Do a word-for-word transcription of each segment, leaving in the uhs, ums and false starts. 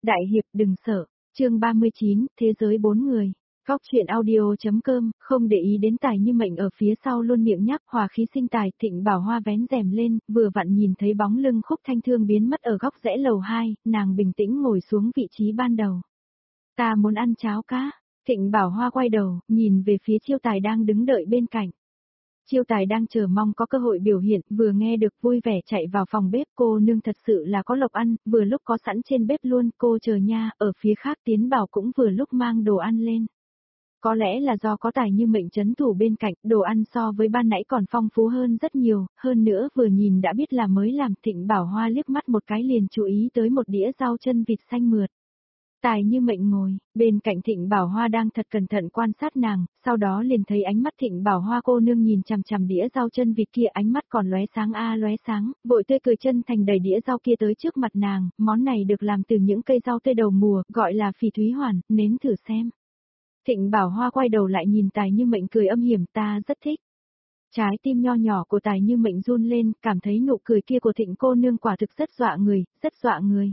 Đại hiệp đừng sợ, chương ba mươi chín, thế giới bốn người. Góc truyện audio.com, không để ý đến Tài Như Mệnh ở phía sau luôn miệng nhắc hòa khí sinh tài. Thịnh Bảo Hoa vén rèm lên, vừa vặn nhìn thấy bóng lưng Khúc Thanh Thương biến mất ở góc rẽ lầu hai, nàng bình tĩnh ngồi xuống vị trí ban đầu. Ta muốn ăn cháo cá. Thịnh Bảo Hoa quay đầu, nhìn về phía Chiêu Tài đang đứng đợi bên cạnh. Chiêu Tài đang chờ mong có cơ hội biểu hiện, vừa nghe được vui vẻ chạy vào phòng bếp. Cô nương thật sự là có lộc ăn, vừa lúc có sẵn trên bếp luôn, cô chờ nha. Ở phía khác Tiến Bảo cũng vừa lúc mang đồ ăn lên. Có lẽ là do có Tài Như Mệnh trấn thủ bên cạnh, đồ ăn so với ban nãy còn phong phú hơn rất nhiều, hơn nữa vừa nhìn đã biết là mới làm. Thịnh Bảo Hoa liếc mắt một cái liền chú ý tới một đĩa rau chân vịt xanh mượt. Tài Như Mệnh ngồi, bên cạnh Thịnh Bảo Hoa đang thật cẩn thận quan sát nàng, sau đó liền thấy ánh mắt Thịnh Bảo Hoa cô nương nhìn chằm chằm đĩa rau chân vịt kia, ánh mắt còn lóe sáng a lóe sáng, vội tươi cười chân thành đẩy đĩa rau kia tới trước mặt nàng, món này được làm từ những cây rau tươi đầu mùa, gọi là phỉ thúy hoàn, nếm thử xem. Thịnh Bảo Hoa quay đầu lại nhìn Tài Như Mệnh cười âm hiểm, ta rất thích. Trái tim nho nhỏ của Tài Như Mệnh run lên, cảm thấy nụ cười kia của Thịnh cô nương quả thực rất dọa người, rất dọa người.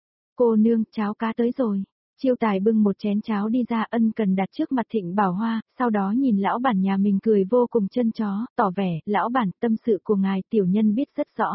Cô nương, cháo cá tới rồi. Chiêu Tài bưng một chén cháo đi ra, ân cần đặt trước mặt Thịnh Bảo Hoa, sau đó nhìn lão bản nhà mình cười vô cùng chân chó, tỏ vẻ, lão bản, tâm sự của ngài tiểu nhân biết rất rõ.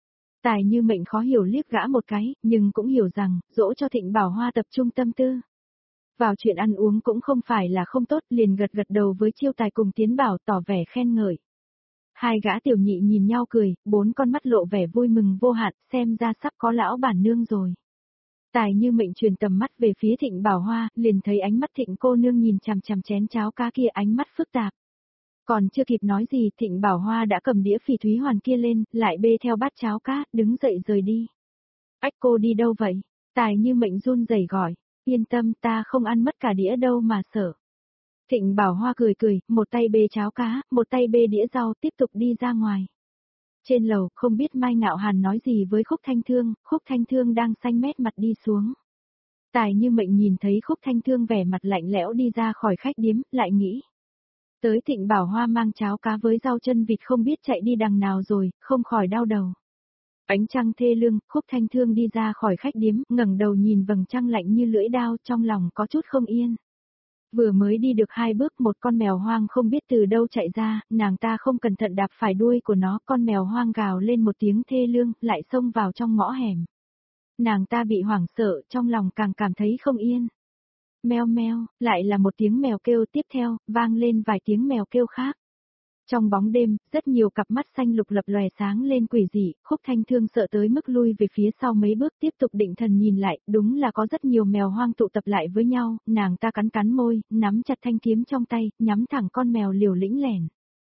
Tài Như Mệnh khó hiểu liếc gã một cái, nhưng cũng hiểu rằng, dỗ cho Thịnh Bảo Hoa tập trung tâm tư. Vào chuyện ăn uống cũng không phải là không tốt, liền gật gật đầu với Chiêu Tài cùng Tiến Bảo tỏ vẻ khen ngợi. Hai gã tiểu nhị nhìn nhau cười, bốn con mắt lộ vẻ vui mừng vô hạn, xem ra sắp có lão bản nương rồi. Tài Như Mệnh truyền tầm mắt về phía Thịnh Bảo Hoa, liền thấy ánh mắt Thịnh cô nương nhìn chằm chằm chén cháo cá kia, ánh mắt phức tạp. Còn chưa kịp nói gì, Thịnh Bảo Hoa đã cầm đĩa phỉ thúy hoàn kia lên, lại bê theo bát cháo cá, đứng dậy rời đi. Ách, cô đi đâu vậy? Tài Như Mệnh run rẩy gọi, yên tâm, ta không ăn mất cả đĩa đâu mà sợ. Thịnh Bảo Hoa cười cười, một tay bê cháo cá, một tay bê đĩa rau, tiếp tục đi ra ngoài. Trên lầu, không biết Mai Ngạo Hàn nói gì với Khúc Thanh Thương, Khúc Thanh Thương đang xanh mét mặt đi xuống. Tài Như Mệnh nhìn thấy Khúc Thanh Thương vẻ mặt lạnh lẽo đi ra khỏi khách điếm, lại nghĩ. Tới Thịnh Bảo Hoa mang cháo cá với rau chân vịt không biết chạy đi đằng nào rồi, không khỏi đau đầu. Ánh trăng thê lương, Khúc Thanh Thương đi ra khỏi khách điếm, ngẩng đầu nhìn vầng trăng lạnh như lưỡi đao, trong lòng có chút không yên. Vừa mới đi được hai bước, một con mèo hoang không biết từ đâu chạy ra, nàng ta không cẩn thận đạp phải đuôi của nó, con mèo hoang gào lên một tiếng thê lương, lại xông vào trong ngõ hẻm. Nàng ta bị hoảng sợ, trong lòng càng cảm thấy không yên. Meo meo, lại là một tiếng mèo kêu, tiếp theo, vang lên vài tiếng mèo kêu khác. Trong bóng đêm, rất nhiều cặp mắt xanh lục lập lòe sáng lên quỷ dị, Khúc Thanh Thương sợ tới mức lui về phía sau mấy bước, tiếp tục định thần nhìn lại, đúng là có rất nhiều mèo hoang tụ tập lại với nhau, nàng ta cắn cắn môi, nắm chặt thanh kiếm trong tay, nhắm thẳng con mèo liều lĩnh lẻn.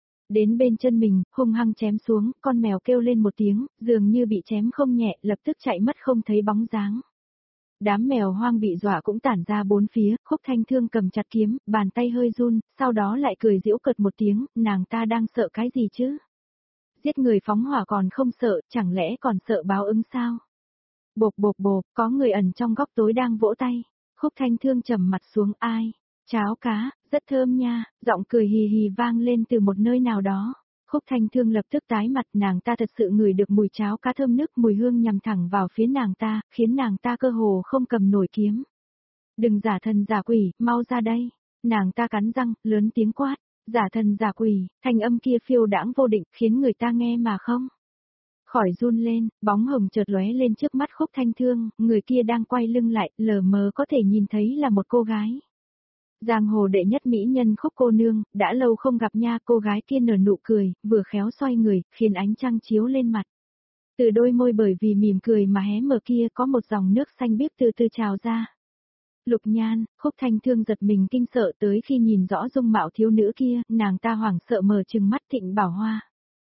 Đến bên chân mình, hung hăng chém xuống, con mèo kêu lên một tiếng, dường như bị chém không nhẹ, lập tức chạy mất không thấy bóng dáng. Đám mèo hoang bị dọa cũng tản ra bốn phía, Khúc Thanh Thương cầm chặt kiếm, bàn tay hơi run, sau đó lại cười giễu cợt một tiếng, nàng ta đang sợ cái gì chứ? Giết người phóng hỏa còn không sợ, chẳng lẽ còn sợ báo ứng sao? Bộp bộp bộp, có người ẩn trong góc tối đang vỗ tay. Khúc Thanh Thương trầm mặt xuống, ai? Cháo cá, rất thơm nha, giọng cười hì hì vang lên từ một nơi nào đó. Khúc Thanh Thương lập tức tái mặt, nàng ta thật sự ngửi được mùi cháo cá thơm nức, mùi hương nhằm thẳng vào phía nàng ta, khiến nàng ta cơ hồ không cầm nổi kiếm. Đừng giả thần giả quỷ, mau ra đây. Nàng ta cắn răng, lớn tiếng quát. Giả thần giả quỷ, thanh âm kia phiêu đãng vô định, khiến người ta nghe mà không khỏi run lên, bóng hồng chợt lóe lên trước mắt Khúc Thanh Thương, người kia đang quay lưng lại, lờ mờ có thể nhìn thấy là một cô gái. Giang hồ đệ nhất mỹ nhân Khúc cô nương, đã lâu không gặp nha, cô gái kia nở nụ cười, vừa khéo xoay người, khiến ánh trăng chiếu lên mặt. Từ đôi môi bởi vì mỉm cười mà hé mở kia có một dòng nước xanh biếc từ từ trào ra. Lục Nhan, Khúc Thanh Thương giật mình kinh sợ tới khi nhìn rõ dung mạo thiếu nữ kia, nàng ta hoảng sợ mở trừng mắt. Thịnh Bảo Hoa.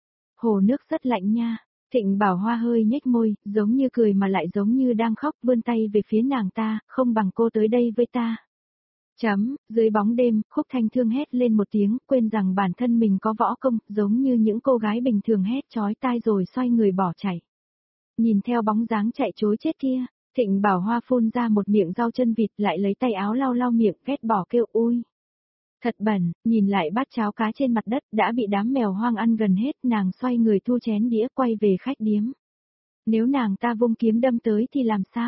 Hồ nước rất lạnh nha. Thịnh Bảo Hoa hơi nhếch môi, giống như cười mà lại giống như đang khóc, vươn tay về phía nàng ta, không bằng cô tới đây với ta. Chấm, dưới bóng đêm, Khúc Thanh Thương hét lên một tiếng, quên rằng bản thân mình có võ công, giống như những cô gái bình thường hét chói tai rồi xoay người bỏ chạy. Nhìn theo bóng dáng chạy trối chết kia, Thịnh Bảo Hoa phun ra một miệng rau chân vịt, lại lấy tay áo lau lau miệng, ghét bỏ kêu ui. Thật bẩn, nhìn lại bát cháo cá trên mặt đất đã bị đám mèo hoang ăn gần hết, nàng xoay người thu chén đĩa quay về khách điếm. Nếu nàng ta vung kiếm đâm tới thì làm sao?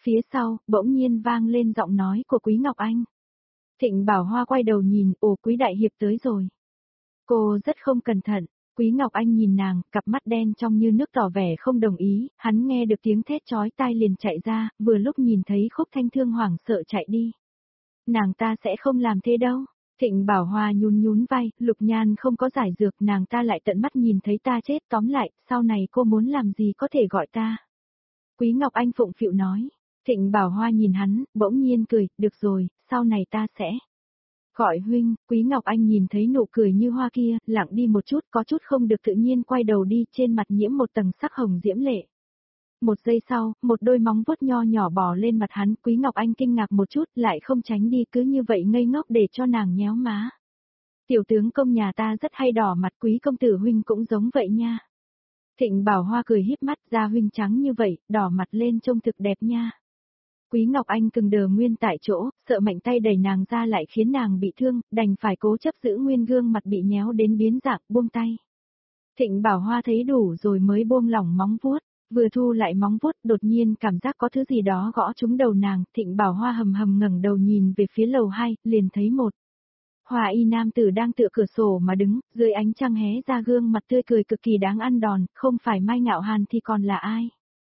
Phía sau, bỗng nhiên vang lên giọng nói của Quý Ngọc Anh. Thịnh Bảo Hoa quay đầu nhìn, ồ Quý đại hiệp tới rồi. Cô rất không cẩn thận, Quý Ngọc Anh nhìn nàng, cặp mắt đen trong như nước tỏ vẻ không đồng ý, hắn nghe được tiếng thét chói tai liền chạy ra, vừa lúc nhìn thấy Khúc Thanh Thương hoảng sợ chạy đi. Nàng ta sẽ không làm thế đâu. Thịnh Bảo Hoa nhún nhún vai, Lục Nhan không có giải dược, nàng ta lại tận mắt nhìn thấy ta chết, tóm lại, sau này cô muốn làm gì có thể gọi ta. Quý Ngọc Anh phụng phịu nói. Thịnh Bảo Hoa nhìn hắn, bỗng nhiên cười, được rồi, sau này ta sẽ gọi huynh. Quý Ngọc Anh nhìn thấy nụ cười như hoa kia, lặng đi một chút, có chút không được tự nhiên quay đầu đi, trên mặt nhiễm một tầng sắc hồng diễm lệ. Một giây sau, một đôi móng vuốt nho nhỏ bò lên mặt hắn, Quý Ngọc Anh kinh ngạc một chút, lại không tránh đi, cứ như vậy ngây ngốc để cho nàng nhéo má. Tiểu tướng công nhà ta rất hay đỏ mặt, Quý công tử huynh cũng giống vậy nha. Thịnh Bảo Hoa cười híp mắt, da huynh trắng như vậy, đỏ mặt lên trông thực đẹp nha. Quý Ngọc Anh cứng đờ nguyên tại chỗ, sợ mạnh tay đẩy nàng ra lại khiến nàng bị thương, đành phải cố chấp giữ nguyên gương mặt bị nhéo đến biến dạng, buông tay. Thịnh Bảo Hoa thấy đủ rồi mới buông lỏng móng vuốt, vừa thu lại móng vuốt, đột nhiên cảm giác có thứ gì đó gõ trúng đầu nàng, Thịnh Bảo Hoa hầm hầm ngẩng đầu nhìn về phía lầu hai, liền thấy một Hoa y nam tử đang tựa cửa sổ mà đứng, dưới ánh trăng hé ra gương mặt tươi cười cực kỳ đáng ăn đòn, không phải Mai Ngạo Hàn thì còn là ai?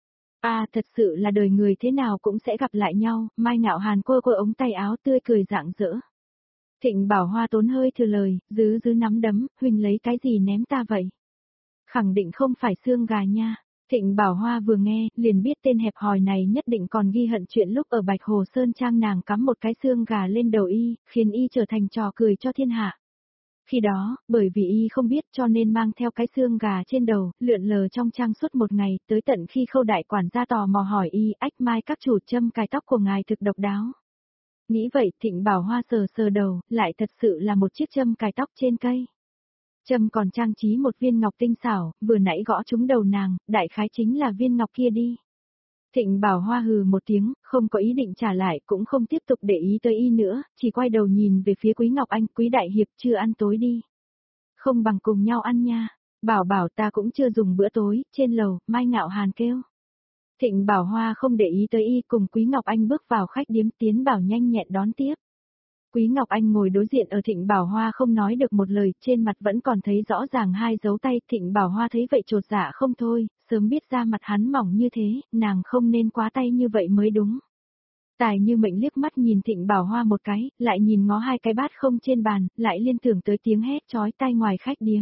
À thật sự là đời người thế nào cũng sẽ gặp lại nhau, Mai Ngạo Hàn cô cô ống tay áo tươi cười rạng rỡ. Thịnh Bảo Hoa tốn hơi thừa lời, giữ giữ nắm đấm, huynh lấy cái gì ném ta vậy? Khẳng định không phải xương gà nha. Thịnh Bảo Hoa vừa nghe, liền biết tên hẹp hòi này nhất định còn ghi hận chuyện lúc ở Bạch Hồ Sơn Trang nàng cắm một cái xương gà lên đầu y, khiến y trở thành trò cười cho thiên hạ. Khi đó, bởi vì y không biết cho nên mang theo cái xương gà trên đầu, lượn lờ trong trang suốt một ngày, tới tận khi Khâu đại quản gia tò mò hỏi y, ách Mai các chủ châm cài tóc của ngài thực độc đáo. Nghĩ vậy, Thịnh Bảo Hoa sờ sờ đầu, lại thật sự là một chiếc châm cài tóc trên cây. Châm còn trang trí một viên ngọc tinh xảo, vừa nãy gõ trúng đầu nàng, đại khái chính là viên ngọc kia đi. Thịnh Bảo Hoa hừ một tiếng, không có ý định trả lại, cũng không tiếp tục để ý tới y nữa, chỉ quay đầu nhìn về phía Quý Ngọc Anh, Quý đại hiệp chưa ăn tối đi. Không bằng cùng nhau ăn nha, bảo bảo ta cũng chưa dùng bữa tối, trên lầu, Mai Ngạo Hàn kêu. Thịnh Bảo Hoa không để ý tới y, cùng Quý Ngọc Anh bước vào khách điếm, Tiến Bảo nhanh nhẹn đón tiếp. Quý Ngọc Anh ngồi đối diện ở Thịnh Bảo Hoa không nói được một lời, trên mặt vẫn còn thấy rõ ràng hai dấu tay, Thịnh Bảo Hoa thấy vậy trột dạ không thôi, sớm biết ra mặt hắn mỏng như thế, nàng không nên quá tay như vậy mới đúng. Tài Như Mệnh liếc mắt nhìn Thịnh Bảo Hoa một cái, lại nhìn ngó hai cái bát không trên bàn, lại liên tưởng tới tiếng hét chói tai ngoài khách điếm.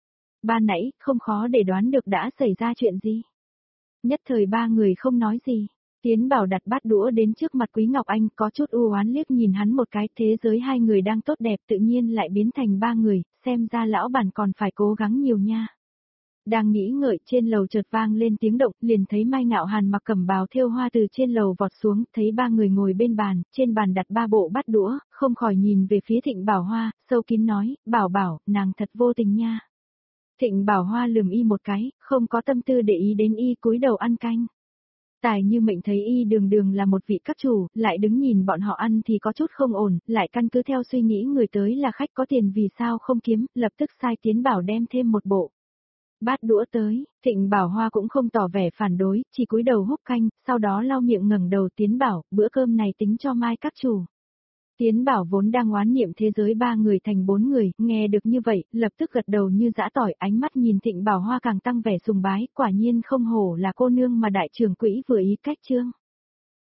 Ban nãy, không khó để đoán được đã xảy ra chuyện gì. Nhất thời ba người không nói gì. Tiến Bảo đặt bát đũa đến trước mặt Quý Ngọc Anh, có chút u oán liếc nhìn hắn một cái, thế giới hai người đang tốt đẹp tự nhiên lại biến thành ba người, xem ra lão bản còn phải cố gắng nhiều nha. Đang nghĩ ngợi, trên lầu chợt vang lên tiếng động, liền thấy Mai Ngạo Hàn mặc cẩm bào thêu hoa từ trên lầu vọt xuống, thấy ba người ngồi bên bàn, trên bàn đặt ba bộ bát đũa, không khỏi nhìn về phía Thịnh Bảo Hoa, sâu kín nói, bảo bảo, nàng thật vô tình nha. Thịnh Bảo Hoa lườm y một cái, không có tâm tư để ý đến y, cúi đầu ăn canh. Tài Như Mệnh thấy y đường đường là một vị các chủ, lại đứng nhìn bọn họ ăn thì có chút không ổn, lại căn cứ theo suy nghĩ người tới là khách có tiền vì sao không kiếm, lập tức sai Tiến Bảo đem thêm một bộ bát đũa tới. Thịnh Bảo Hoa cũng không tỏ vẻ phản đối, chỉ cúi đầu húp canh, sau đó lau miệng ngẩng đầu. Tiến Bảo, bữa cơm này tính cho Mai các chủ. Tiến Bảo vốn đang oán niệm thế giới ba người thành bốn người, nghe được như vậy, lập tức gật đầu như dã tỏi, ánh mắt nhìn Thịnh Bảo Hoa càng tăng vẻ sùng bái, quả nhiên không hổ là cô nương mà đại trưởng quỹ vừa ý cách trương.